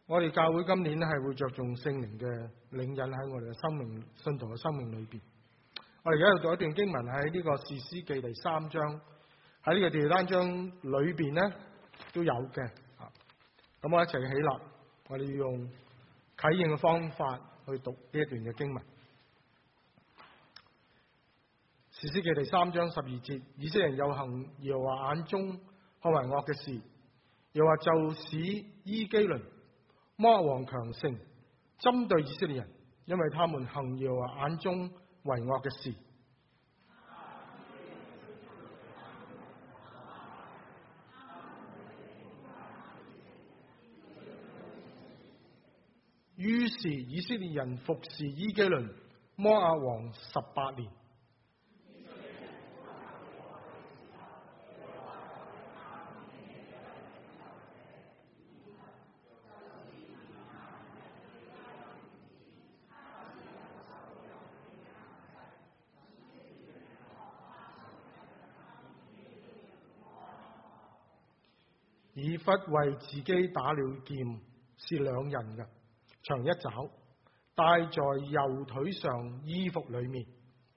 我哋教會今年咧係會着重聖靈嘅領引喺我哋嘅生命、信徒嘅生命裏邊。我哋而家要讀一段經文喺呢個士師記第3章，喺呢個第單章裏邊咧都有嘅。咁我一齊起立，我哋要用啟應嘅方法去讀呢一段嘅經文。士師記第3章12節，以色列人又行耶和華眼中看為惡嘅事，又話就使伊基倫摩押王強盛，針對以色列人，因為他們行耶和華眼中為惡嘅事。於是以色列人服侍伊基倫摩押王18年。以弗為自己打了劍，是兩人嘅，長一肘，戴在右腿上衣服裏面。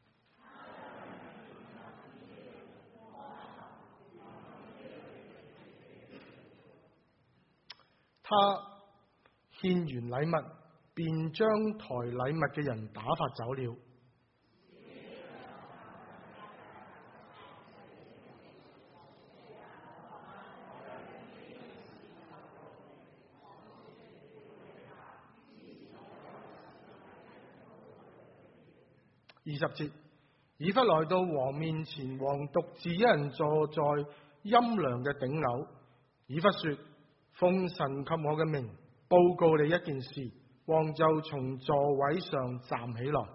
他獻完禮物，便將抬禮物嘅人打發走了。20節，以弗來到王面前，王獨自一人坐在陰涼嘅頂樓。以弗說：奉神及我嘅名，報告你一件事。王就從座位上站起來，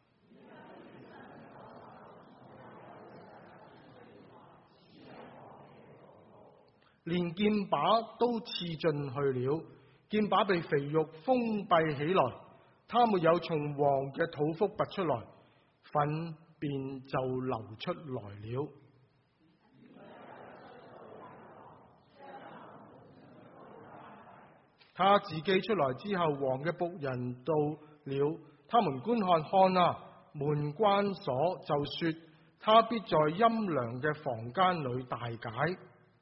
連劍把都刺進去了，劍把被肥肉封閉起來，他沒有從王嘅肚腹拔出來，粉便就流出來了。他自己出來之後，王嘅僕人到了，他們觀看，看啊，門關鎖，就說他必在陰涼嘅房間裏大解。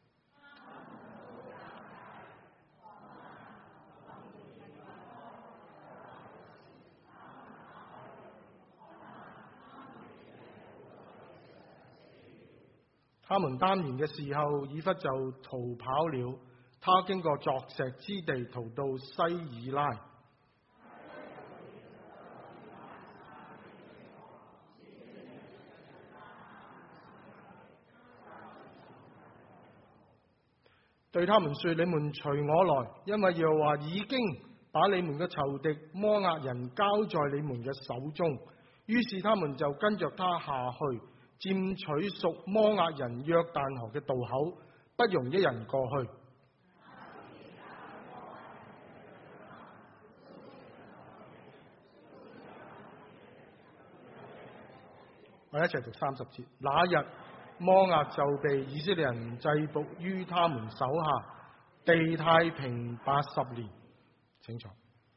他們耽延嘅時候，以弗就逃跑了。他經過鑿石之地，逃到西爾拉。對他們說：你們隨我來，因為耶和華已經把你們嘅仇敵摩押人交在你們嘅手中。於是他們就跟着他下去，佔取屬摩押人約旦河嘅渡口，不容一人過去。我一齊讀30節。那日摩押就被以色列人制服於他們手下，地太平80年。請坐。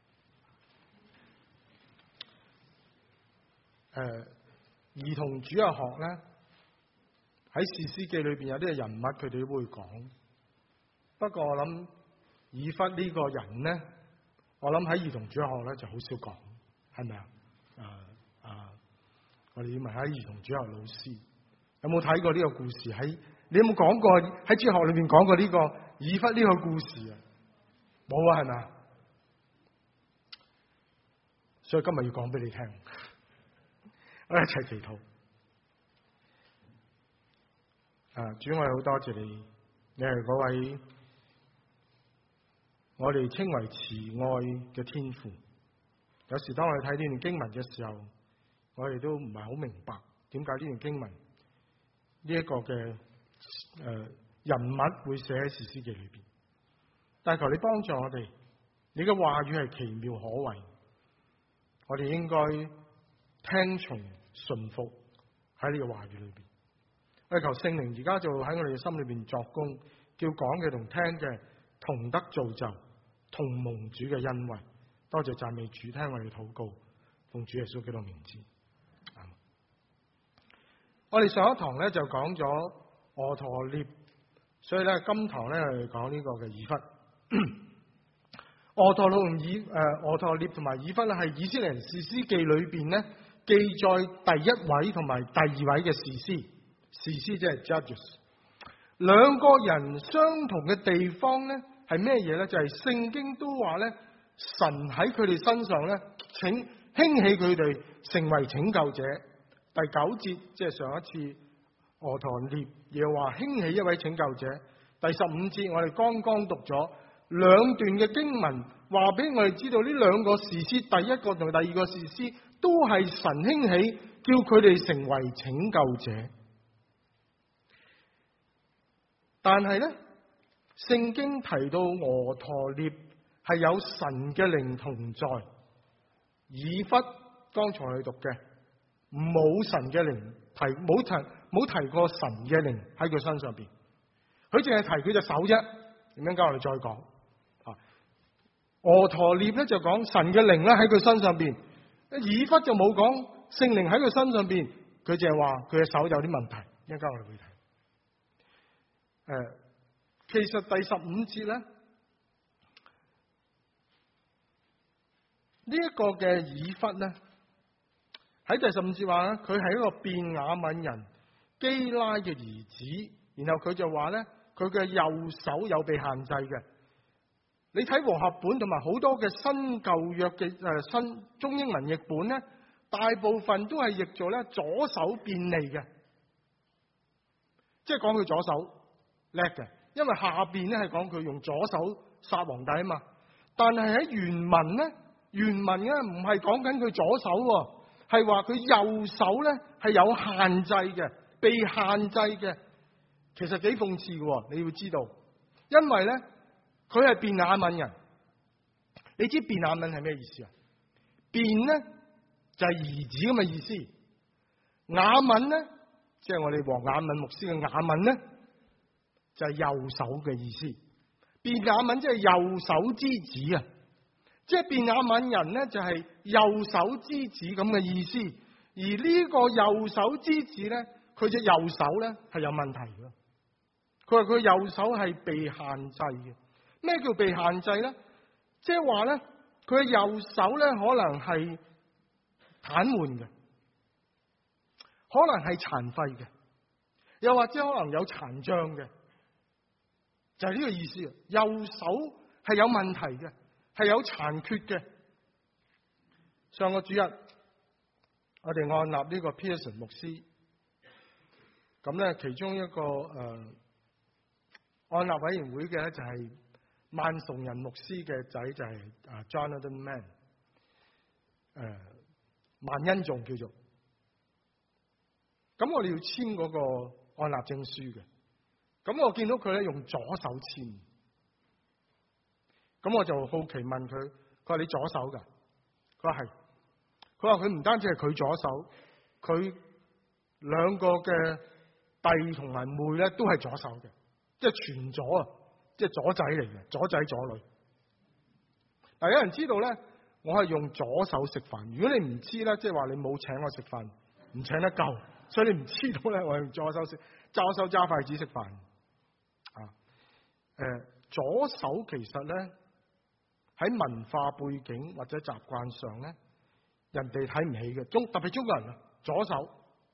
兒童主日學咧，喺士師記裏邊有啲人物佢哋會講，不過我諗以弗呢個人咧，我諗喺兒童主日學咧就好少講，係咪啊？我哋要問下兒童主日學老師有冇睇過呢個故事？你有冇講過喺主日學裏邊講過呢個以弗呢個故事啊？冇啊，係咪啊？所以今日要講俾你聽。我哋一齊祈禱。主，我哋好多謝你，你係嗰位我哋稱為慈愛嘅天父。有時當我哋睇呢段經文嘅時候，我哋都唔係好明白點解呢段經文呢一個嘅人物會寫喺士師記裏邊。但係求你幫助我哋，你嘅話語係奇妙可畏，我哋應該聽從順服喺呢個話語裏邊。我哋求聖靈而家就喺我哋嘅心裏邊作工，叫講嘅同聽嘅同得造就， 同蒙主嘅恩惠。多謝讚美主，聽我哋禱告，奉主耶穌基督名字。我哋上一堂咧就講咗俄陀聶，所以咧今堂咧我哋講呢個嘅以弗。俄陀聶同埋以弗咧係以色列人士師記裏邊咧記載第一位同埋第二位嘅士師。士師即係 Judges。兩個人相同嘅地方咧係咩嘢咧？就係聖經都話咧，神喺佢哋身上咧興起佢哋成為拯救者。第9節即係上一次俄陀聶又話興起一位拯救者。第15節我哋剛剛讀咗兩段嘅經文，話俾我哋知道呢兩個士師，第一個同第二個士師都係神興起，叫佢哋成為拯救者。但係咧，聖經提到俄陀聶係有神嘅靈同在，以弗剛才去讀嘅冇神嘅靈，冇提過神嘅靈喺佢身上邊，佢淨係提佢隻手啫。點樣？我哋再講啊。俄陀聶咧就講神嘅靈咧喺佢身上邊，以弗就冇講聖靈喺佢身上邊，佢淨係話佢嘅手有啲問題。一陣間我哋會睇。其實第15節咧，呢一個嘅以弗咧，喺第15節話咧，佢係一個便雅憫人基拉嘅兒子，然後佢就話咧，佢嘅右手有被限制嘅。你睇和合本同埋好多嘅新舊約嘅新中英文譯本咧，大部分都係譯做咧左手便利嘅，即係講佢左手叻嘅，因為下邊咧係講佢用左手殺皇帝啊嘛。但係喺原文咧唔係講緊佢左手，係話佢右手咧係有限制嘅，被限制嘅。其實幾諷刺嘅，你要知道，因為咧佢係便雅憫人。你知便雅憫係咩意思啊？便咧就係兒子咁嘅意思，雅憫咧即係我哋黃雅憫牧師嘅雅憫咧，就係右手嘅意思。便雅憫即係右手之子啊，即係便雅憫人咧就係右手之子咁嘅意思。而呢個右手之子咧，佢隻右手咧係有問題嘅。佢話佢右手係被限制嘅。咩叫被限制咧？即係話咧，佢嘅右手咧可能係癱瘓嘅，可能係殘廢嘅，又或者可能有殘障嘅。就係呢個意思啊！右手係有問題嘅，係有殘缺嘅。上個主日，我哋按立呢個 Pearson 牧師，咁咧其中一個按立委員會嘅咧就係萬崇仁牧師嘅仔，就係Jonathan Mann，萬恩仲叫做。咁我哋要簽嗰個按立證書嘅。咁我見到佢咧用左手簽，咁我就好奇問佢，佢話你左手噶？佢話係，佢話佢唔單止係佢左手，佢兩個嘅弟同埋妹咧都係左手嘅，即係全左啊，即係左仔嚟嘅，左仔左女。但有人知道咧，我係用左手食飯。如果你唔知咧，即係話你冇請我食飯，唔請得夠，所以你唔知道咧，我用左手食，左手揸筷子食飯。左手其實咧喺文化背景或者習慣上咧，人哋睇唔起嘅，特別中國人啊，左手。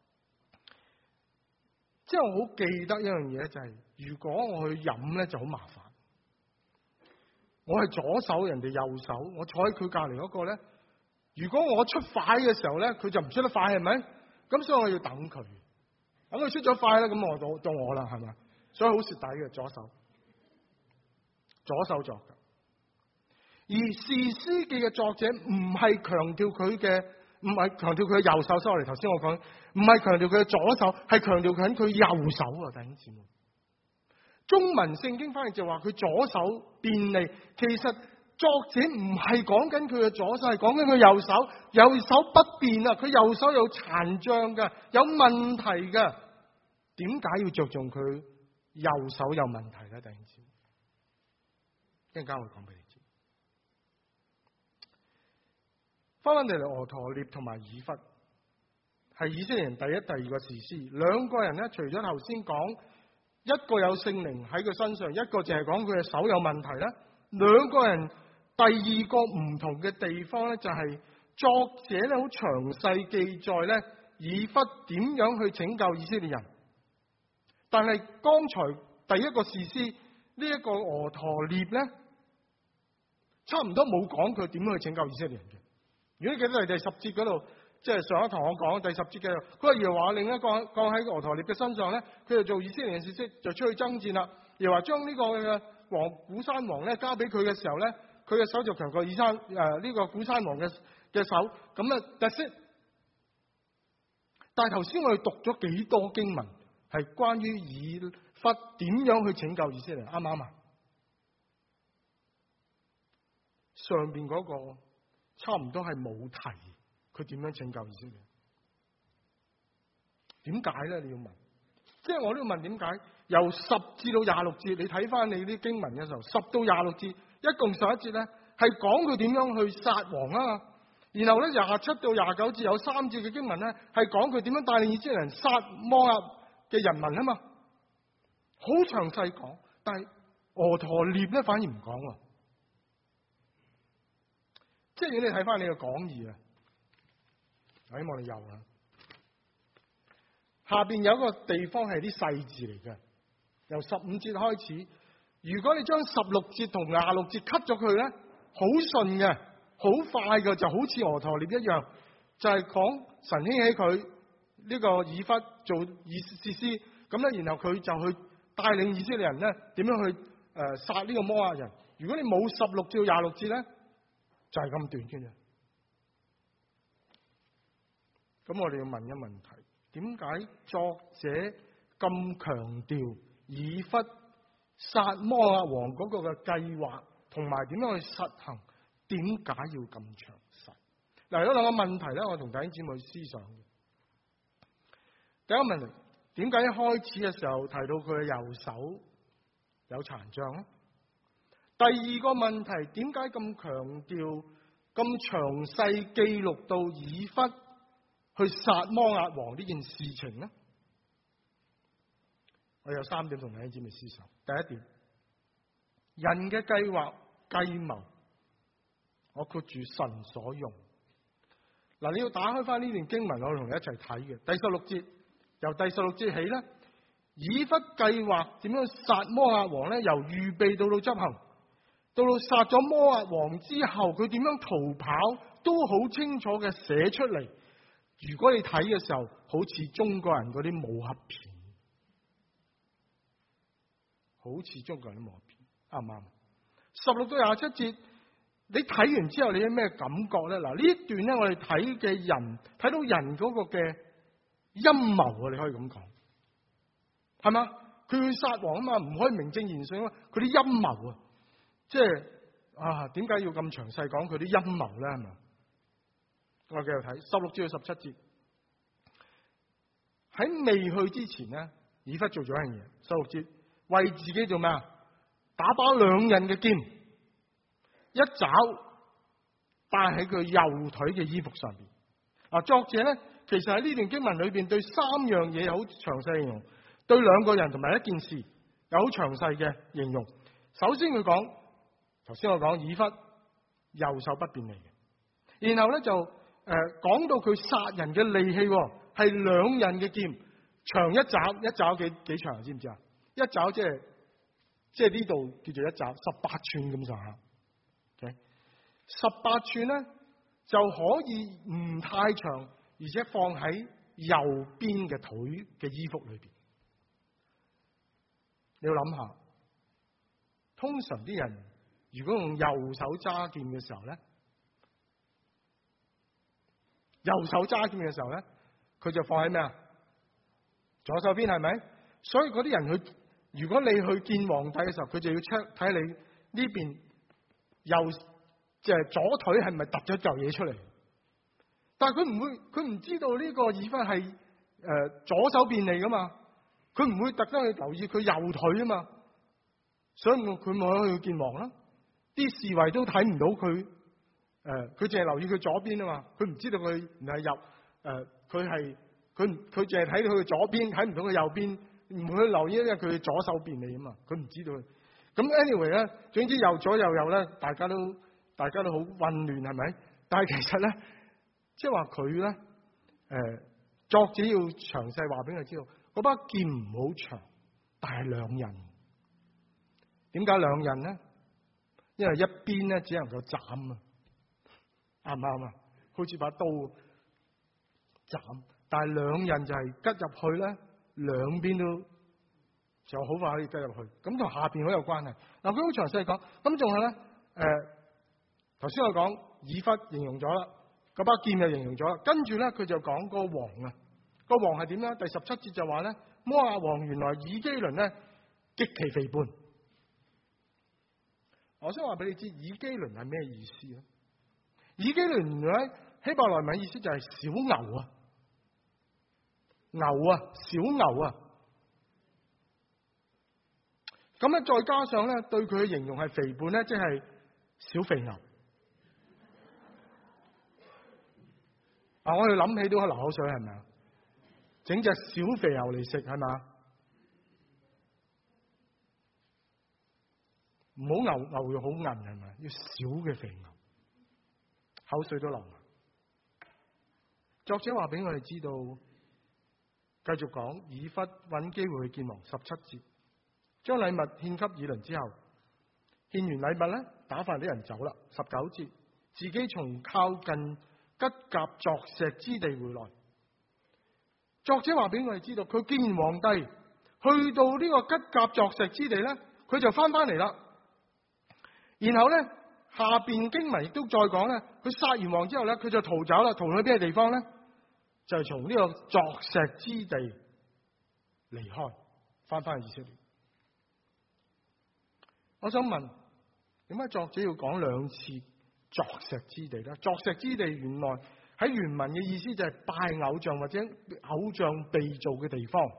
即係我好記得一樣嘢就係，如果我去飲咧就好麻煩。我係左手，人哋右手，我坐喺佢隔籬嗰個咧，如果我出筷嘅時候咧，佢就唔出得筷，係咪？咁所以我要等佢，等佢出咗筷咧，咁我到我啦，係咪？所以好蝕底嘅左手。左手作嘅，而士師記嘅作者唔係強調佢嘅，唔係強調佢嘅右手。sorry，頭先我講唔係強調佢嘅左手，係強調緊佢右手啊！弟兄姊妹，中文聖經翻譯就話佢左手便利，其實作者唔係講緊佢嘅左手，係講緊佢右手。右手不便啊，佢右手有殘障嘅，有問題嘅。點解要着重佢右手有問題咧？弟兄姊妹，一陣間會講俾你知。 翻嚟俄陀聶同埋以弗係以色列人第一、第二個士師，兩個人咧，除咗頭先講一個有聖靈喺佢身上，一個淨係講佢嘅手有問題咧，兩個人第二個唔同嘅地方咧，就係作者咧好詳細記載咧以弗點樣去拯救以色列人，但係剛才第一個士師呢一個俄陀聶咧，差唔多冇講佢點樣去拯救以色列人嘅。如果你記得第10節嗰度，即係上一堂我講第10節嘅，佢話耶和華令一個降喺俄陀聶嘅身上咧，佢就做以色列人士師，就出去爭戰啦。耶和華將呢個嘅古山王咧交俾佢嘅時候咧，佢嘅手就強過呢個古山王嘅手，咁啊特色。但係頭先我哋讀咗幾多經文係關於以弗點樣去拯救以色列人，啱唔啱啊？上邊嗰個差唔多係冇提佢點樣拯救以色列人。點解咧？你要問，即係我都要問點解？由10至到26節，你睇翻你啲經文嘅時候，10到26節，一共11節咧，係講佢點樣去殺王啊。然後咧27到29節有3節嘅經文咧，係講佢點樣帶領以色列人殺摩押嘅人民啊嘛，好詳細講。但係俄陀聶咧反而唔講喎。即係如果你睇翻你嘅講義啊，希望你有啦。下邊有一個地方係啲細字嚟嘅，由15節開始。如果你將16節同26節 cut 咗佢咧，好順嘅，好快嘅，就好似俄陀聶一樣，就係講神興起佢呢個以弗做士師，咁咧然後佢就去帶領以色列人咧點樣去殺呢個摩押人。如果你冇16至26節咧，就係咁短嘅啫。咁我哋要問一個問題，點解作者咁強調以弗殺摩押王嗰個嘅計劃，同埋點樣去實行？點解要咁詳細？嗱，有兩個問題咧，我同弟兄姊妹思想嘅。第一個問題，點解一開始嘅時候提到佢嘅右手有殘障咧？第二個問題，點解咁強調、咁詳細記錄到以弗去殺摩押王呢件事情呢？我有3點同弟兄姊妹思想。第一點，人嘅計劃計謀，我括住神所用。嗱，你要打開翻呢段經文，我同你一齊睇嘅。第16節，由第16節起咧，以弗計劃點樣殺摩押王咧？由預備到執行。到殺咗摩押王之後，佢點樣逃跑都好清楚嘅寫出嚟。如果你睇嘅時候，好似中國人嗰啲武俠片，好似中國人啲武俠片，啱唔啱？16到27節，你睇完之後你有咩感覺咧？嗱，呢一段咧，我哋睇嘅人睇到人嗰個嘅陰謀啊，你可以咁講，係嘛？佢去殺王啊嘛，唔可以名正言順啊嘛，佢啲陰謀啊。即係點解要咁詳細講佢啲陰謀咧？係嘛？我繼續睇16至到17節。喺未去之前咧，以弗做咗一樣嘢。16節，為自己做咩啊？打包2刃嘅劍，一爪戴喺佢右腿嘅衣服上邊。作者咧，其實喺呢段經文裏邊對3樣嘢有好詳細形容，對2個人同埋一件事有好詳細嘅形容。首先佢講。頭先我講以弗右手不便利嘅，然後咧就講到佢殺人嘅利器係2刃嘅劍，長一爪幾長知唔知啊？一爪即係呢度叫做一爪18寸咁上下。18寸咧就可以唔太長，而且放喺右邊嘅腿嘅衣服裏邊。你要諗下，通常啲人如果用右手揸劍嘅時候咧，佢就放喺咩啊？左手邊係咪？所以嗰啲人去，如果你去見皇帝嘅時候，佢就要 check 睇你呢邊即係左腿係咪突咗嚿嘢出嚟？但係佢唔知道呢個以弗係左手便利噶嘛，佢唔會特登去留意佢右腿啊嘛，所以佢冇去見王啦。啲侍衛都睇唔到佢佢淨係留意佢左邊啊嘛，佢唔知道佢唔係入佢淨係睇到佢左邊，睇唔到佢右邊，唔會留意因為佢左手邊嚟啊嘛，佢唔知道。咁 anyway 咧，總之右左右右咧，大家都好混亂係咪？但係其實咧，即係話佢咧，作者要詳細話俾佢知道，嗰把劍唔好長，但係兩刃。點解兩刃咧？因為一邊咧只能夠斬啊，啱唔啱啊？好似把刀斬，但係兩刃就係吉入去咧，兩邊都就好快可以吉入去。咁同下邊好有關係。嗱，佢好詳細講。咁仲係咧，頭先我講以弗形容咗啦，嗰把劍就形容咗啦。跟住咧，佢就講個王啊，個王係點咧？第17節就話咧，摩押王原來以基倫咧極其肥胖。我想話俾你知，以基倫係咩意思咧？以基倫原來希伯來文意思就係小牛啊，小牛啊。咁咧再加上咧，對佢嘅形容係肥胖咧，即係小肥牛。我哋諗起都流口水，係咪啊？整隻小肥牛嚟食係咪？唔好牛肉好韌係咪？要小嘅肥牛，口水都流埋。作者話俾我哋知道，繼續講以弗揾機會去見王。17節，將禮物獻給以倫之後，獻完禮物咧，打發啲人走啦。19節，自己從靠近吉甲鑿石之地回來。作者話俾我哋知道，佢見完皇帝，去到呢個吉甲鑿石之地咧，佢就翻嚟啦。然後咧，下邊經文亦都再講咧，佢殺完王之後咧，佢就逃走啦。逃去邊個地方咧？就係從呢個鑿石之地離開，翻去以色列。我想問，點解作者要講兩次鑿石之地咧？鑿石之地原來喺原文嘅意思就係拜偶像或者偶像被造嘅地方。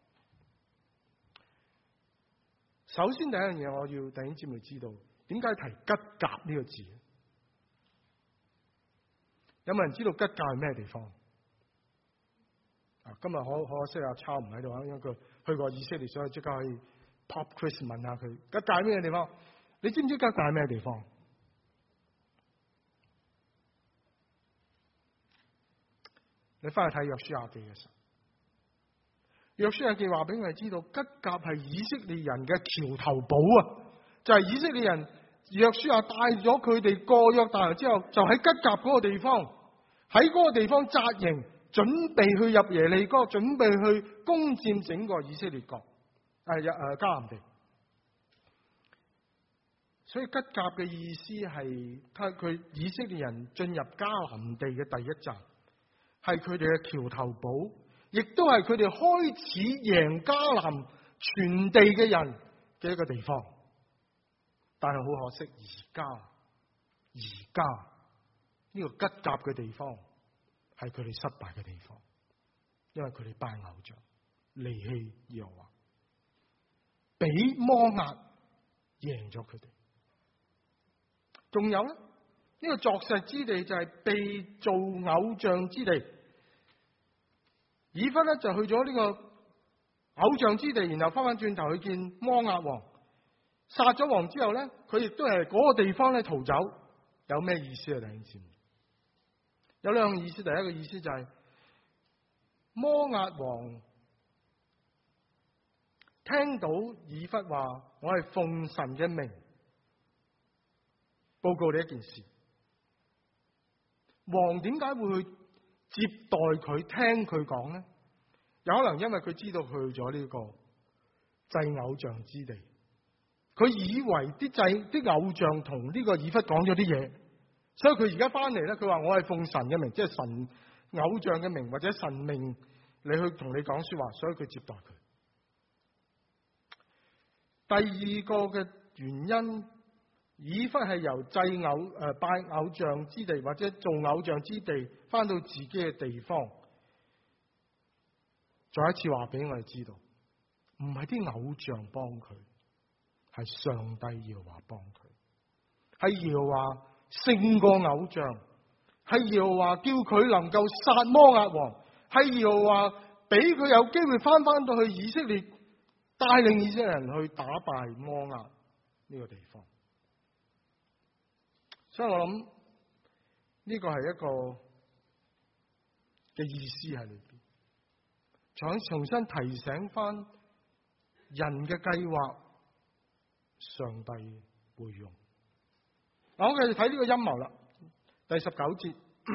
首先第一樣嘢，我要弟兄姊妹知道。點解提吉甲呢個字？有冇人知道吉甲係咩地方？今日可惜阿超唔喺度啊，因為佢去過以色列，所以即刻可以 pop quiz 問下佢吉甲係咩地方？你知唔知吉甲係咩地方？你翻去睇約書亞記嘅時候，約書亞記話俾我哋知道，吉甲係以色列人嘅橋頭堡啊！就係以色列人，約書亞帶咗佢哋過約旦河之後，就喺吉甲嗰個地方，喺嗰個地方紮營，準備去入耶利哥，準備去攻佔整個以色列國，迦南地。所以吉甲嘅意思係佢以色列人進入迦南地嘅第一站，係佢哋嘅橋頭堡，亦都係佢哋開始贏迦南全地嘅人嘅一個地方。但係好可惜，而家呢個吉甲嘅地方係佢哋失敗嘅地方，因為佢哋拜偶像，離棄耶和華，俾摩押贏咗佢哋。仲有咧，呢個鑿石之地就係被造偶像之地。以弗咧就去咗呢個偶像之地，然後翻轉頭去見摩押王。殺咗王之後咧，佢亦都係嗰個地方咧逃走。有咩意思啊？弟兄姊妹，有兩個意思。第一個意思就係摩押王聽到以弗話我係奉神嘅名報告你一件事，王點解會去接待佢聽佢講咧？有可能因為佢知道去咗呢個祭偶像之地。佢以為啲偶像同呢個以弗講咗啲嘢，所以佢而家翻嚟咧，佢話我係奉神嘅名，即係神偶像嘅名或者神命，你去同你講說話，所以佢接待佢。第二個嘅原因，以弗係由拜偶像之地或者做偶像之地翻到自己嘅地方，再一次話俾我哋知道，唔係啲偶像幫佢。係上帝耶和華幫佢，係耶和華勝過偶像，係耶和華叫佢能夠殺摩押王，係耶和華俾佢有機會翻到去以色列，帶領以色列人去打敗摩押呢個地方。所以我諗呢個係一個嘅意思喺裏邊，想重新提醒翻人嘅計劃，上帝會用。嗱，我繼續睇呢個陰謀啦。第19節，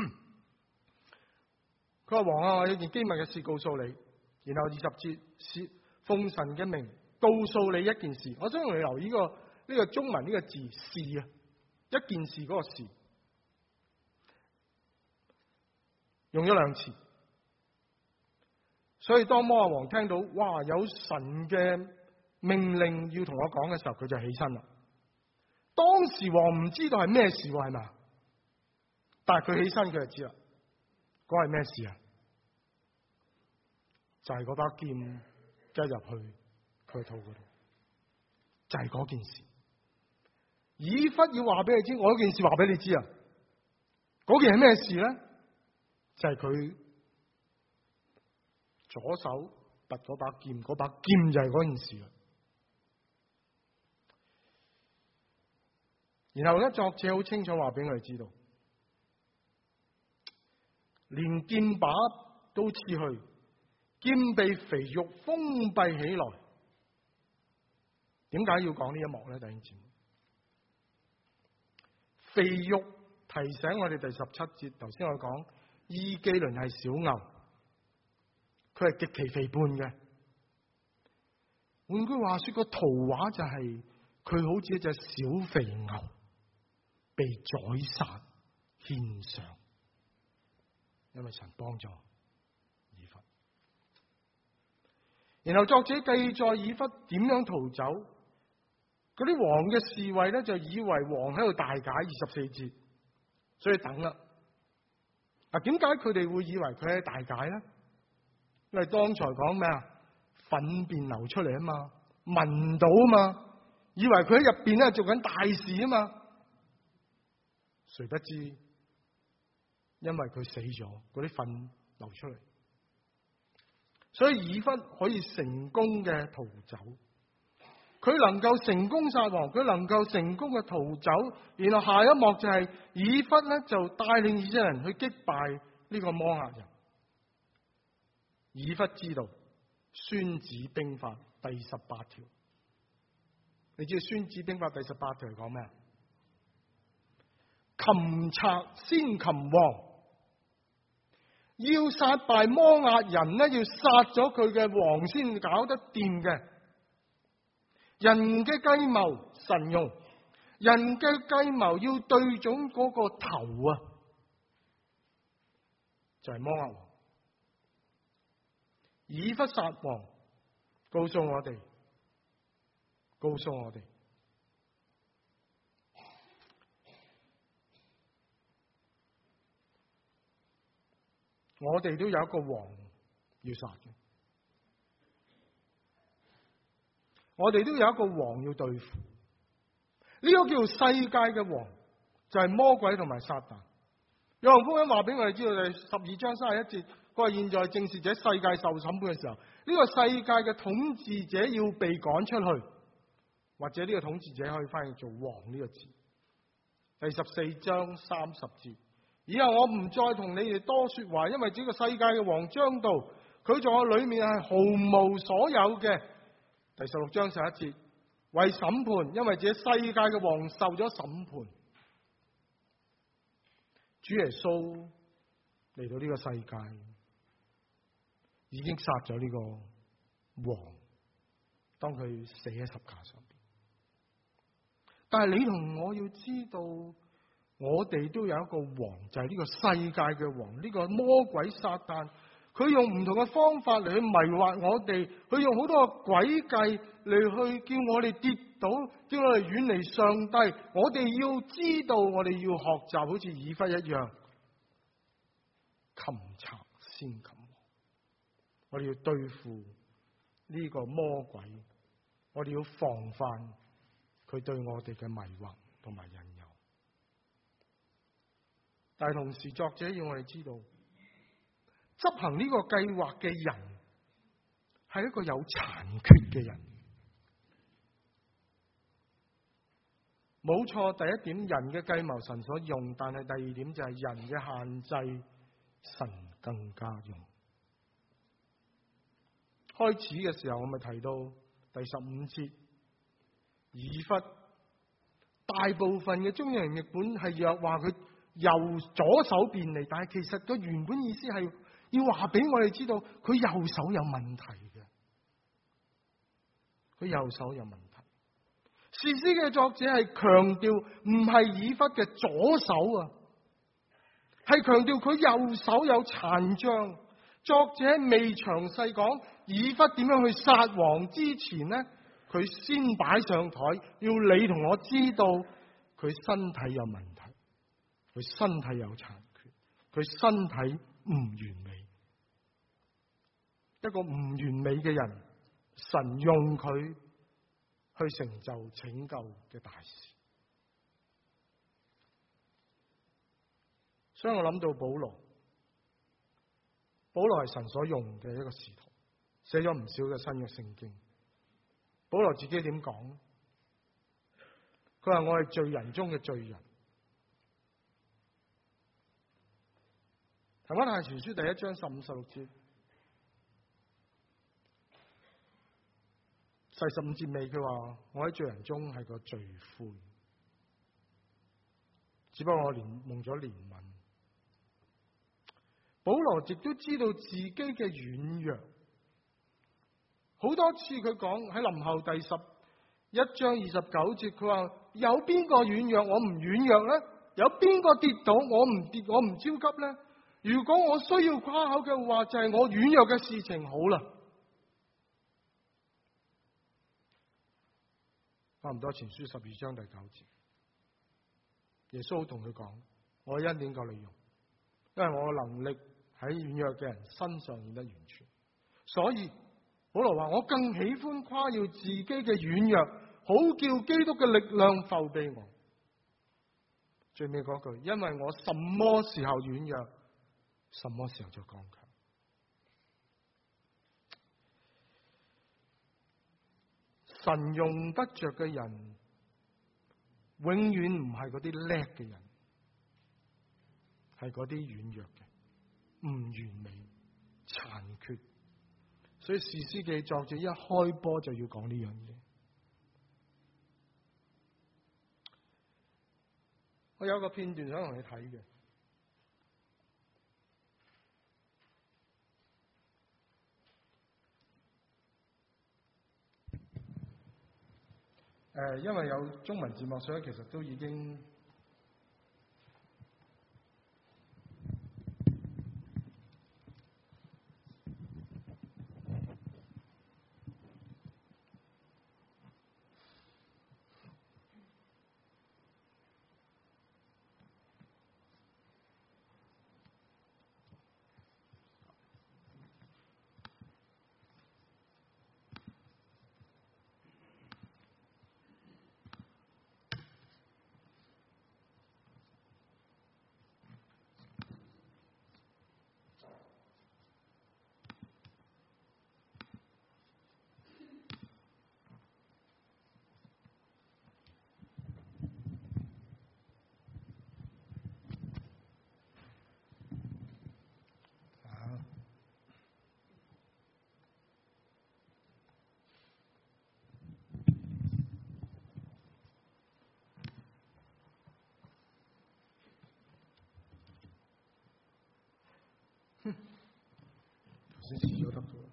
佢話王啊，我有件機密嘅事告訴你。然後20節，是奉神嘅名告訴你一件事。我想你留意呢個中文呢個字事啊，一件事嗰個事，用咗2次。所以當摩押王聽到哇有神嘅命令要同我講嘅時候，佢就起身啦。當時王唔知道係咩事喎，係咪？但係佢起身，佢就知啦。嗰係咩事啊？就係嗰把劍擠入去佢肚嗰度，就係嗰件事。以弗要話俾你知，我有件事話俾你知啊。嗰件係咩事咧？就係佢左手拔嗰把劍，嗰把劍就係嗰件事啦。然後咧，作者好清楚話俾我哋知道，連劍把都刺去，劍被肥肉封閉起來。點解要講呢一幕咧？弟兄姊妹，肥肉提醒我哋第17節，頭先我講伊基倫係小牛，佢係極其肥胖嘅。換句話說，個圖畫就係佢好似一隻小肥牛，被宰殺獻上，因為神幫助以弗。然後作者記載以弗點樣逃走，嗰啲王嘅侍衛咧就以為王喺度大解，24節，所以等啦。嗱，點解佢哋會以為佢喺大解咧？因為剛才講咩啊？糞便流出嚟啊嘛，聞到啊嘛，以為佢喺入邊咧做緊大事啊嘛。誰不知，因為佢死咗，嗰啲糞流出嚟，所以以弗可以成功嘅逃走。佢能夠成功殺王，佢能夠成功嘅逃走。然後下一幕就係以弗咧就帶領以色列人去擊敗呢個摩押人。以弗知道孫子兵法第18條，你知道孫子兵法第18條係講咩啊？擒賊先擒王，要殺敗摩押人咧，要殺咗佢嘅王先搞得掂嘅。人嘅計謀神用，人嘅計謀要對準嗰個頭啊，就係摩押王。以弗殺王，告訴我哋，我哋都有一個王要殺嘅，我哋都有一個王要對付。呢個叫世界嘅王，就係魔鬼同埋撒旦。約翰福音話俾我哋知道，第12章31節，佢話現在正是這世界受審判嘅時候，呢個世界嘅統治者要被趕出去，或者呢個統治者可以翻譯做王呢個字。第14章30節，以後我唔再同你哋多說話，因為這個世界嘅王將到，佢在我裏面係毫無所有嘅。第16章11節，為審判，因為這世界嘅王受咗審判。主耶穌嚟到呢個世界，已經殺咗呢個王，當佢死喺十架上邊。但係你同我要知道，我哋都有一個王，就係呢個世界嘅王，呢個魔鬼撒旦。佢用唔同嘅方法嚟去迷惑我哋，佢用好多個詭計嚟去叫我哋跌倒，叫我哋遠離上帝。我哋要知道，我哋要學習好似以弗一樣，擒賊先擒王。我哋要對付呢個魔鬼，我哋要防範佢對我哋嘅迷惑同埋引誘。 但係同時作者要我哋知道，執行呢個計劃嘅人係一個有殘缺嘅人。冇錯，第一點，人嘅計謀神所用，但係第二點就係人嘅限制，神更加用。開始嘅時候我咪提到第15節，以弗，大部分嘅中英譯本係若話佢右左手便利，但係其實個原本意思係要話俾我哋知道佢右手有問題嘅，佢右手有問題。士師嘅作者係強調唔係以弗嘅左手啊，係強調佢右手有殘障。作者未詳細講以弗點樣去殺王之前呢，佢先擺上台，要你同我知道佢身體有問題，佢身體有殘缺，佢身體唔完美。一個唔完美嘅人，神用佢去成就拯救嘅大事。所以我諗到保羅係神所用嘅一個使徒，寫咗唔少嘅新約聖經。保羅自己點講？佢話我係罪人中嘅罪人。提摩太前書第1章15、16節，第15節尾佢話我喺罪人中係個罪魁，只不過我蒙咗憐憫。保羅亦都知道自己嘅軟弱，好多次佢講喺林後第11章29節，佢話有邊個軟弱我唔軟弱呢？有邊個跌倒我唔焦急呢？如果我需要誇口嘅話，就係我軟弱嘅事情好啦。差唔多前書12章第9節，耶穌同佢講：我恩典夠你用，因為我嘅能力喺軟弱嘅人身上顯得完全。所以保羅話：我更喜歡誇耀自己嘅軟弱，好叫基督嘅力量覆庇我。最尾嗰句，因為我什麼時候軟弱，什麼時候就剛強。神用得着嘅人，永遠唔係嗰啲叻嘅人，係嗰啲軟弱嘅、唔完美、殘缺。所以士師記作者一開波就要講呢樣嘢。我有個片段想同你睇嘅。因為有中文字幕，所以其實都已經頭先遲咗得咗。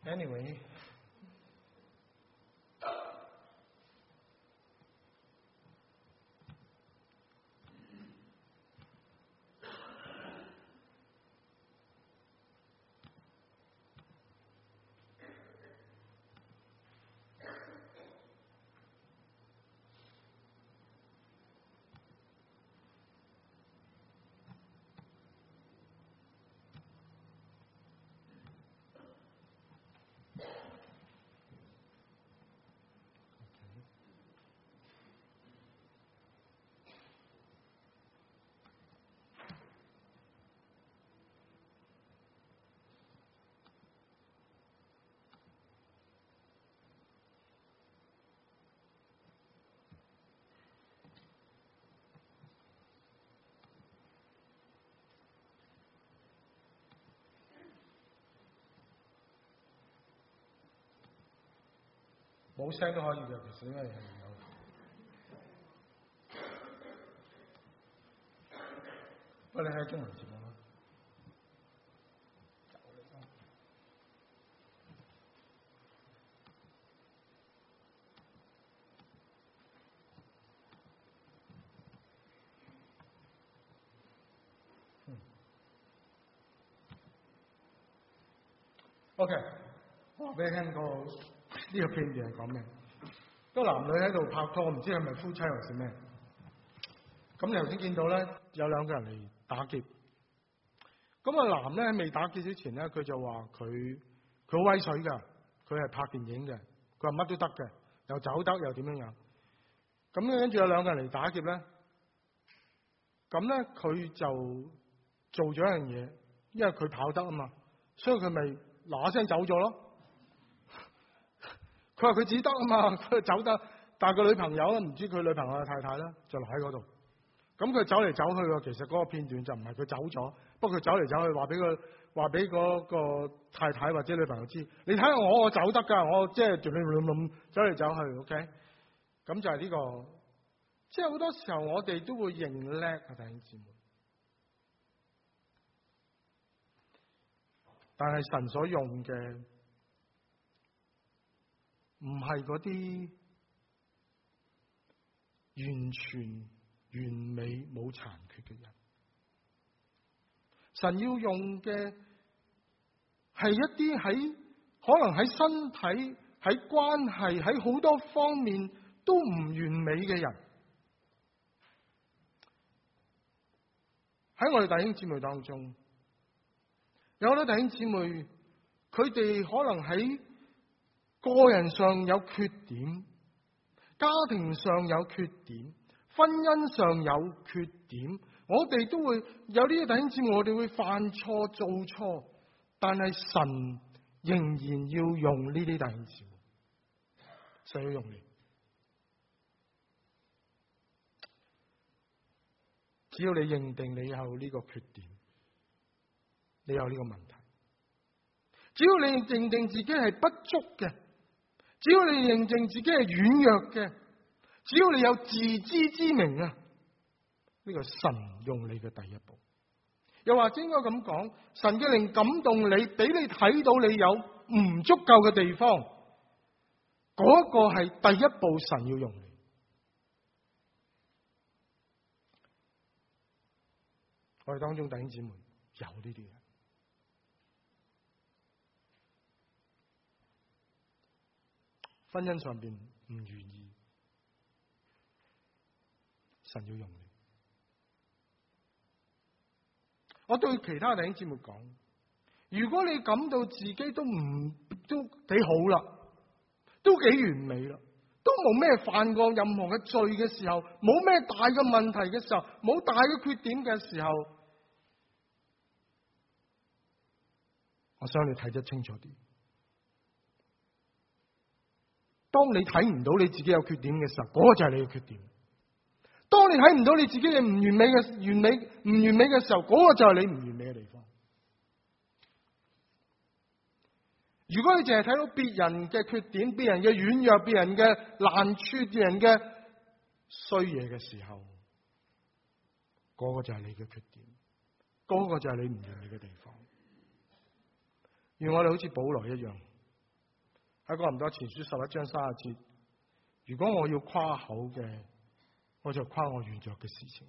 Anyway， 冇聲都可以嘅，其實因為係有。不過你睇中文節目啦。OK， 我話俾你聽個呢個片段係講咩？個男女喺度拍拖，唔知係咪夫妻還是咩？咁你頭先見到咧，有兩個人嚟打劫。咁啊男咧喺未打劫之前咧，佢就話佢好威水㗎，佢係拍電影嘅，佢話乜都得嘅，又走得又點樣。咁跟住有兩個人嚟打劫咧，咁咧佢就做咗一樣嘢，因為佢跑得啊嘛，所以佢咪嗱聲走咗咯。佢話佢只得啊嘛，佢走得，但係個女朋友咧，唔知佢女朋友嘅太太咧，就留喺嗰度。咁佢走嚟走去喎，其實嗰個片段就唔係佢走咗，不過佢走嚟走去話俾嗰個太太或者女朋友知，你睇下我走得㗎，我即係走嚟走去 ，OK？ 咁就係呢個，即係好多時候我哋都會認叻啊，弟兄姊妹。但係神所用嘅唔係嗰啲完全完美冇殘缺嘅人，神要用嘅係一啲可能喺身體、喺關係、喺好多方面都唔完美嘅人。喺我哋弟兄姊妹當中，有好多弟兄姊妹，佢哋可能喺個人上有缺點，家庭上有缺點，婚姻上有缺點，我哋都會有呢啲弟兄姊妹，我哋會犯錯做錯，但係神仍然要用呢啲弟兄姊妹，神要用你。只要你認定你有呢個缺點，你有呢個問題，只要你認定自己係不足嘅，只要你認定自己係軟弱嘅，只要你有自知之明啊，呢個神用你嘅第一步。又或者應該咁講，神嘅靈感動你，俾你睇到你有唔足夠嘅地方，嗰個係第一步，神要用你。我哋當中弟兄姊妹有呢啲人，婚姻上邊唔願意，神要用你。我對其他弟兄姊妹講，如果你感到自己都幾好啦，都幾完美啦，都冇咩犯過任何嘅罪嘅時候，冇咩大嘅問題嘅時候，冇大嘅缺點嘅時候，我想你睇得清楚啲。當你睇唔到你自己有缺點嘅時候，嗰個就係你嘅缺點。當你睇唔到你自己嘅唔完美嘅時候，嗰個就係你唔完美嘅地方。如果你淨係睇到別人嘅缺點、別人嘅軟弱、別人嘅難處、別人嘅衰嘢嘅時候，嗰個就係你嘅缺點，嗰個就係你唔完美嘅地方。願我哋好似保羅一樣， 喺哥林多前書11章30節，如果我要誇口嘅，我就誇我軟弱嘅事情。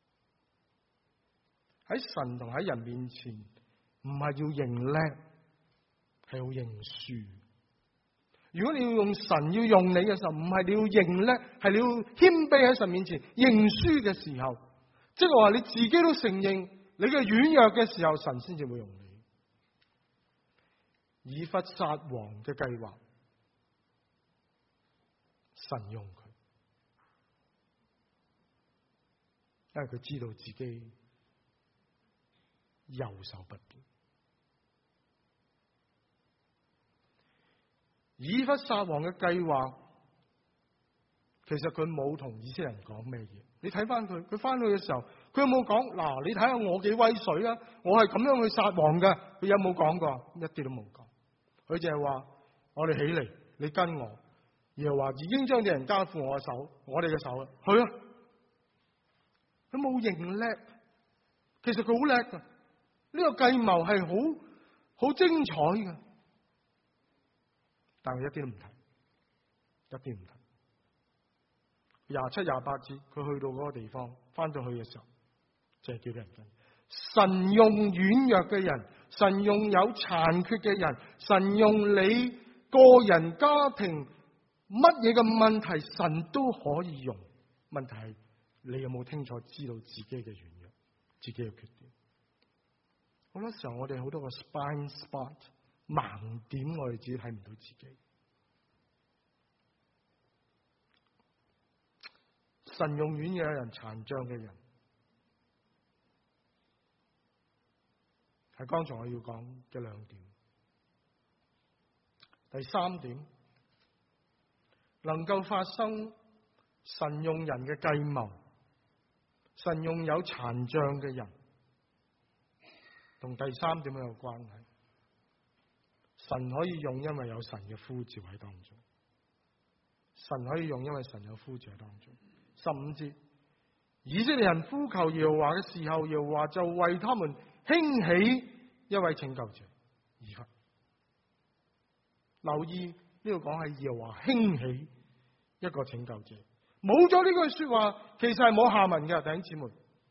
喺神同喺人面前，唔係要認叻，係要認輸。如果你要用神要用你嘅時候，唔係你要認叻，係你要謙卑喺神面前認輸嘅時候，即係話你自己都承認你嘅軟弱嘅時候，神先至會用你。以弗撒王嘅計劃，神用佢，因為佢知道自己右手不變。以弗撒王嘅計劃，其實佢冇同以色列人講咩嘢。你睇翻佢，佢翻去嘅時候，佢有冇講嗱？你睇下我幾威水啊！我係咁樣去殺王嘅。佢有冇講過？一啲都冇講。佢淨係話：我哋起嚟，你跟我。然後話已經將啲人交付我嘅手，我哋嘅手啦，去啊！佢冇認叻，其實佢好叻噶。呢個計謀係好精彩嘅，但係一啲都唔睇，一啲唔睇。27、28節，佢去到嗰個地方，翻到去嘅時候，就係叫啲人跟。神用軟弱嘅人，神用有殘缺嘅人，神用你個人家庭乜嘢嘅問題，神都可以用。問題係你有冇清楚知道自己嘅軟弱，自己嘅缺點？好多時候我哋好多個 blind spot 盲點，我哋自己睇唔到自己。神用軟弱嘅人、殘障嘅人，係剛才我要講嘅2點。第3點，能夠發生神用人嘅計謀，神用有殘障嘅人，同第3點有關係。神可以用，因為有神嘅呼召喺當中。神可以用，因為神有呼召喺當中。15節，以色列人呼求耶和華嘅時候，耶和華就為他們興起一位拯救者以弗。留意呢度講係耶和華興起一個拯救者，冇咗呢句說話，其實係冇下文嘅，弟兄姊妹。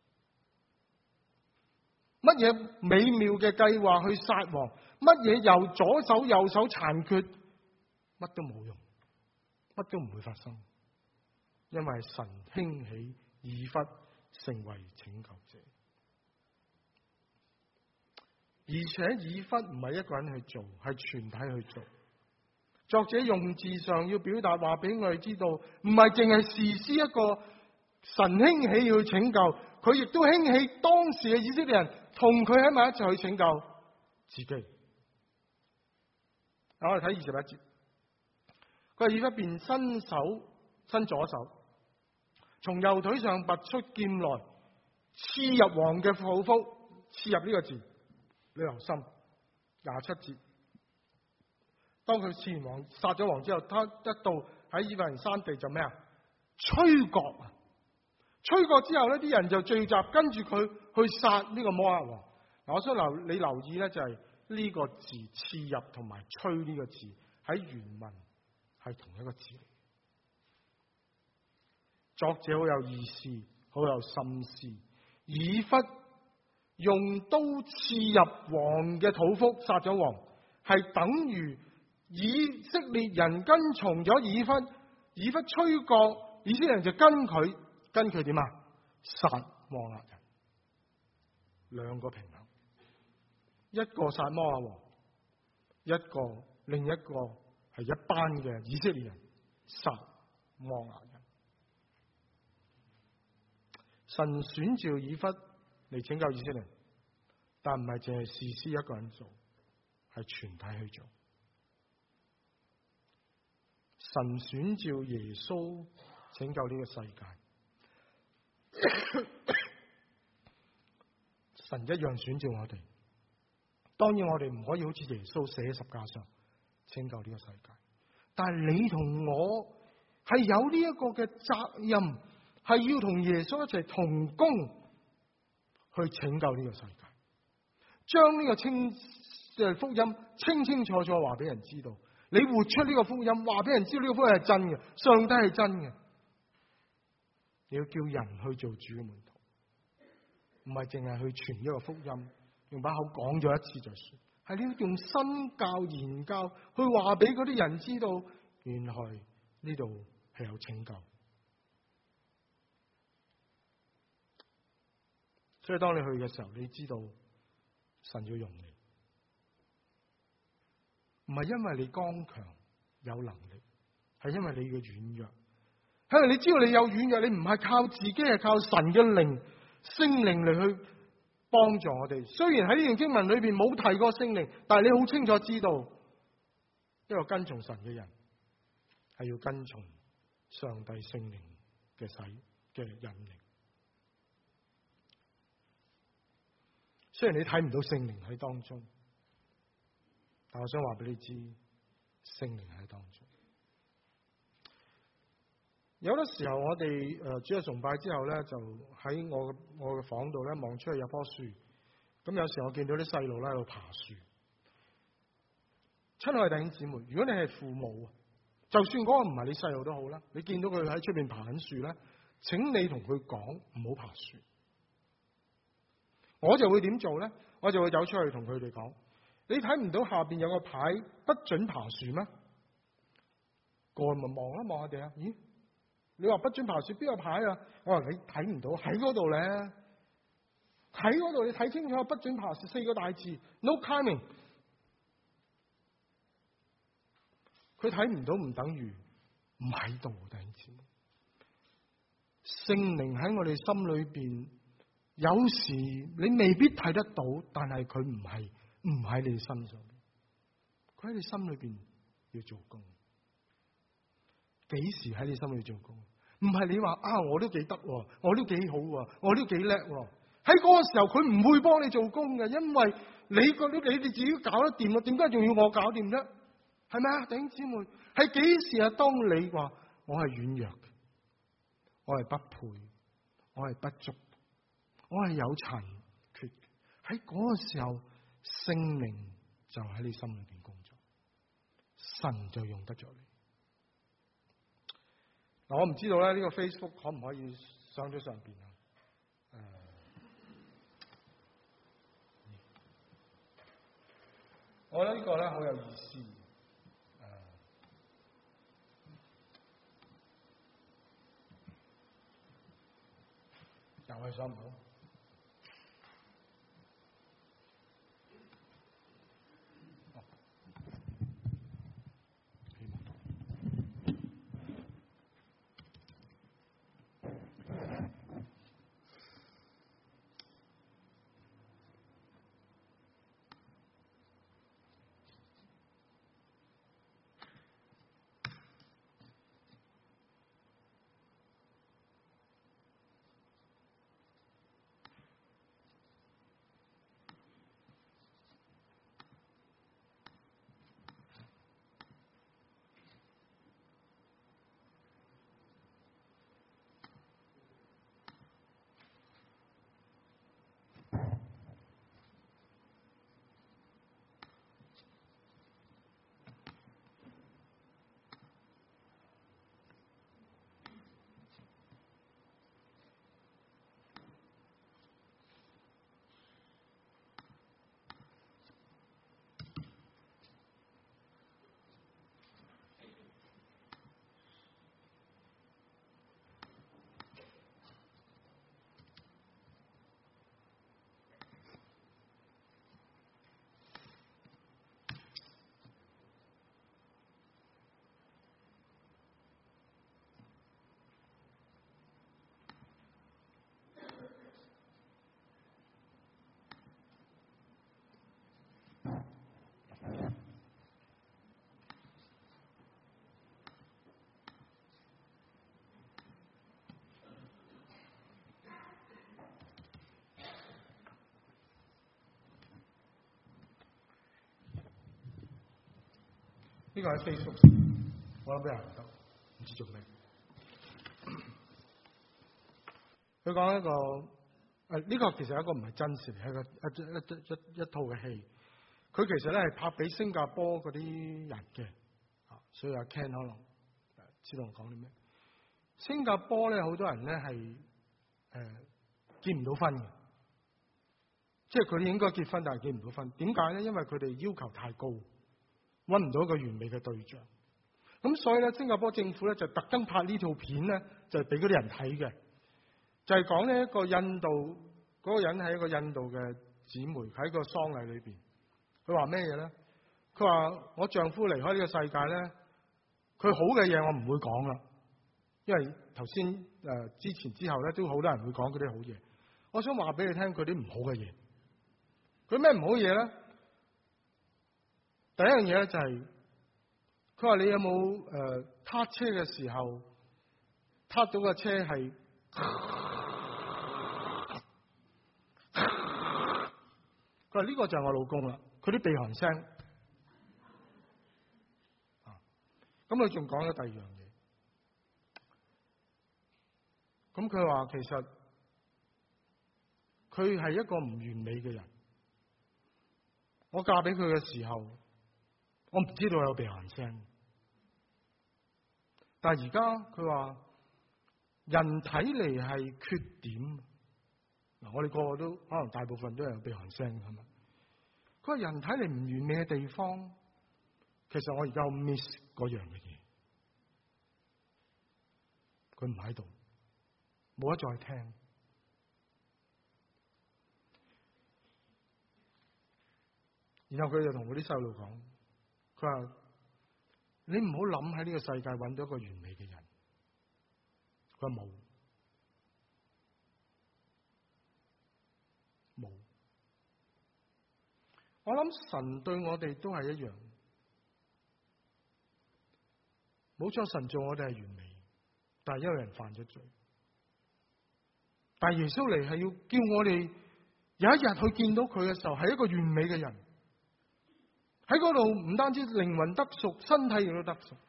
乜嘢美妙嘅計劃去殺王，乜嘢又左手右手殘缺，乜都冇用，乜都唔會發生。因為神興起以弗成為拯救者，而且以弗唔係一個人去做，係全體去做。作者用字上要表達話俾我哋知道，唔係淨係士師一個神興起要去拯救，佢亦都興起當時嘅以色列人同佢喺埋一齊去拯救自己。我哋睇21節，佢話以弗便伸左手，從右腿上拔出劍來，刺入王嘅肚腹。刺入呢個字，你留心。27節，當佢刺完王、殺咗王之後，他一到喺以弗蓮山地就咩啊？吹角啊！吹角之後呢啲人就聚集跟住佢去殺呢個摩押王。我想你留意呢，就係呢個字刺入同埋吹呢個字喺原文係同一個字。作者好有意思，好有心思。以弗用刀刺入王嘅肚腹，殺咗王，係等於以色列人跟從咗以弗，以弗吹角，以色列人就跟佢點啊？殺摩押人，兩個平衡，一個殺摩押王，另一個係一班嘅以色列人殺摩押人。神選召以弗嚟拯救以色列人，但唔係淨係士師一個人做，係全體去做。神選召耶穌拯救呢個世界，神一樣選召我哋。當然我哋唔可以好似耶穌死喺十架上拯救呢個世界，但係你同我係有呢一個嘅責任，係要同耶穌一齊同工去拯救呢個世界，將呢個福音清清楚楚話俾人知道。 你活出呢個福音，話俾人知呢個福音係真嘅，上帝係真嘅。你要叫人去做主嘅門徒，唔係淨係去傳一個福音，用把口講咗一次就算。係你要用身教言教去話俾嗰啲人知道，原來呢度係有拯救。所以當你去嘅時候，你知道神要用你，唔係因為你剛強有能力，係因為你嘅軟弱。因為你知道你有軟弱，你唔係靠自己，係靠神嘅靈、聖靈嚟去幫助我哋。雖然喺呢段經文裏邊冇提過聖靈，但係你好清楚知道，一個跟從神嘅人係要跟從上帝聖靈嘅使嘅引領。雖然你睇唔到聖靈喺當中，但我想話俾你知，聖靈喺當中。有好多時候我哋主日崇拜之後咧，就喺我嘅房度咧望出去有棵樹。咁有時我見到啲細路咧喺度爬樹。親愛弟兄姊妹，如果你係父母，就算嗰個唔係你細路都好啦，你見到佢喺出邊爬緊樹咧，請你同佢講唔好爬樹。我就會點做咧？我就會走出去同佢哋講：你睇唔到下邊有個牌不准爬樹咩？個人咪望一望下哋啊！咦？你話不准爬樹，邊有牌啊？我話你睇唔到，喺嗰度咧，喺嗰度你睇清楚，不准爬樹4個大字 ，no climbing。佢睇唔到唔等於唔喺度，弟兄姊妹。聖靈喺我哋心裏邊，有時你未必睇得到，但係佢唔喺你身上邊，佢喺你心裏邊要做工。幾時喺你心裏做工？唔係你話啊，我都幾得，我都幾好，我都幾叻。喺嗰個時候，佢唔會幫你做工嘅，因為你覺得你哋自己搞得掂啦，點解仲要我搞掂啫？係咪啊，弟兄姊妹？係幾時啊？當你話我係軟弱嘅，我係不配，我係不足，我係有殘缺，喺嗰個時候，聖靈就喺你心裏邊工作，神就用得着你。嗱，我唔知道咧，呢個 Facebook 可唔可以上咗上邊啊？我覺得呢個咧好有意思。又係上唔到。呢個喺 Facebook， 我諗俾人唔得，唔知做咩。佢講一個呢個其實係一個唔係真實，係一套嘅戲。佢其實咧係拍俾新加坡嗰啲人嘅， 所以阿 Ken 可能知道我講啲咩。新加坡咧，好多人咧係結唔到婚嘅，即係佢哋應該結婚，但係結唔到婚。點解咧？因為佢哋要求太高，搵唔到一個完美嘅對象。咁所以咧，新加坡政府咧就特登拍呢套片咧，就係俾嗰啲人睇嘅，就係講呢一個印度嗰個人係一個印度嘅姊妹喺個喪禮裏邊，佢話咩嘢咧？佢話我丈夫離開呢個世界咧，佢好嘅嘢我唔會講啦，因為頭先之前之後咧都好多人會講嗰啲好嘢。我想話俾你聽佢啲唔好嘅嘢。佢咩唔好嘢咧？第一樣嘢咧就係佢話你有冇撻車嘅時候撻到個車係佢話呢個就係我老公啦，佢啲鼻鼾聲。咁佢仲講咗第二樣嘢。咁佢話其實佢係一個唔完美嘅人。我嫁俾佢嘅時候，我唔知道有鼻鼾聲。但係而家佢話人睇嚟係缺點。嗱，我哋個個都可能大部分都有鼻鼾聲，係咪？佢話人睇嚟唔完美嘅地方，其實我而家好 miss 嗰樣嘅嘢。佢唔喺度，冇得再聽。然後佢就同嗰啲細路講，佢話你唔好諗喺呢個世界揾到一個完美嘅人。佢話冇。我諗神對我哋都係一樣，冇錯，神做我哋係完美，但係因為人犯咗罪。但係耶穌嚟係要叫我哋有一日去見到佢嘅時候，係一個完美嘅人。喺嗰度唔單止靈魂得贖，身體亦都得贖。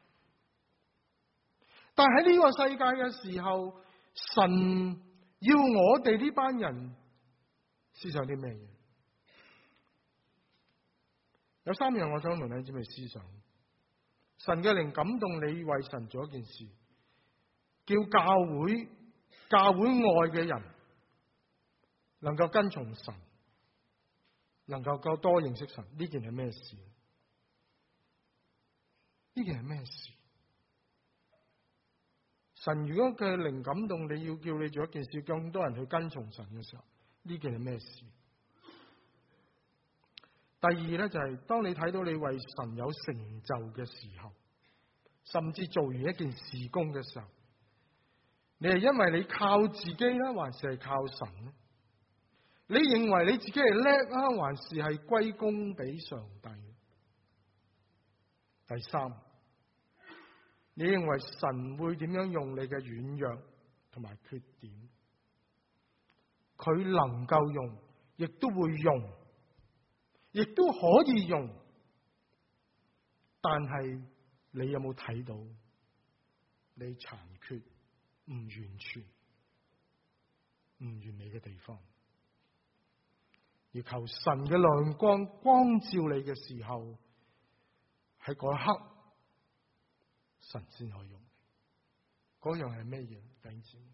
但係喺呢個世界嘅時候，神要我哋呢班人思想啲咩嘢？有三樣我想同你姊妹思想。神嘅靈感動你為神做一件事，叫教會外嘅人能夠跟從神，能夠夠多認識神。呢件係咩事？呢件係咩事？神如果嘅靈感動你，要叫你做一件事，更多人去跟從神嘅時候，呢件係咩事？第二咧就係當你睇到你為神有成就嘅時候，甚至做完一件事工嘅時候，你係因為你靠自己咧，還是係靠神咧？你認為你自己係叻啊，還是係歸功俾上帝？第三，你認為神會點樣用你嘅軟弱同埋缺點？佢能夠用，亦都會用。亦都可以用，但係你有冇睇到你殘缺、唔完全、唔完美嘅地方？而求神嘅亮光光照你嘅時候，喺嗰一刻，神先可以用你。嗰樣係咩嘢？弟兄姊妹，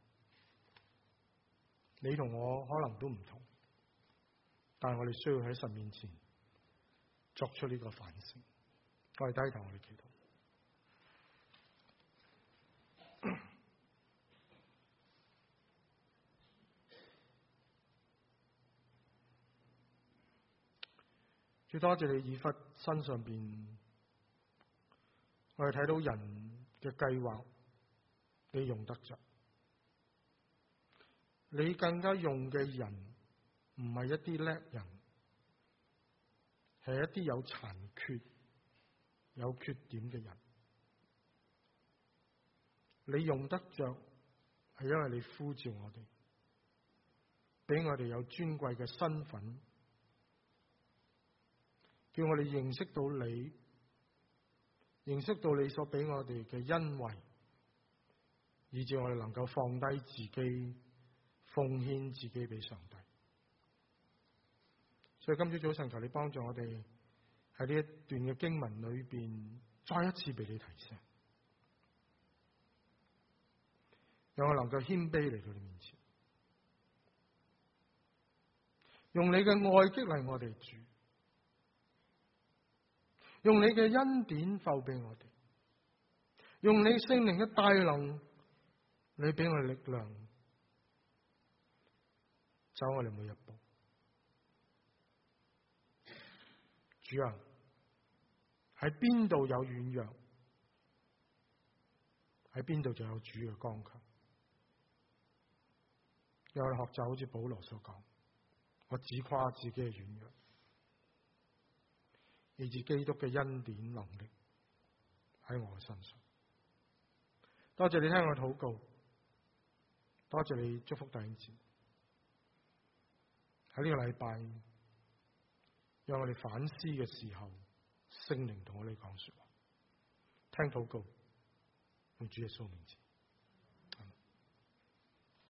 你同我可能都唔同，但係我哋需要喺神面前作出呢個反省。我哋低頭，我哋祈禱。最多謝你以弗身上邊，我哋睇到人嘅計劃，你用得着。你更加用嘅人，唔係一啲叻人，係一啲有殘缺、有缺點嘅人。你用得着，係因為你呼召我哋，俾我哋有尊貴嘅身份，叫我哋認識到你，認識到你所俾我哋嘅恩惠，以致我哋能夠放低自己，奉獻自己俾上帝。所以今朝早晨求你幫助我哋喺呢一段嘅經文裏邊， 再一次被你提醒，讓我能夠謙卑嚟到你面前，用你嘅愛激勵我哋主，用你嘅恩典授俾我哋，用你聖靈嘅大能，你俾我哋力量，走我哋每一步。主啊，喺邊度有軟弱，喺邊度就有主嘅剛強。讓我哋學習好似保羅所講，我只誇自己嘅軟弱，以致基督嘅恩典能力喺我嘅身上。多謝你聽我禱告，多謝你祝福弟兄姊妹。喺呢個禮拜，讓我哋反思嘅時候，聖靈同我哋講說話，聽禱告，用主耶穌名字。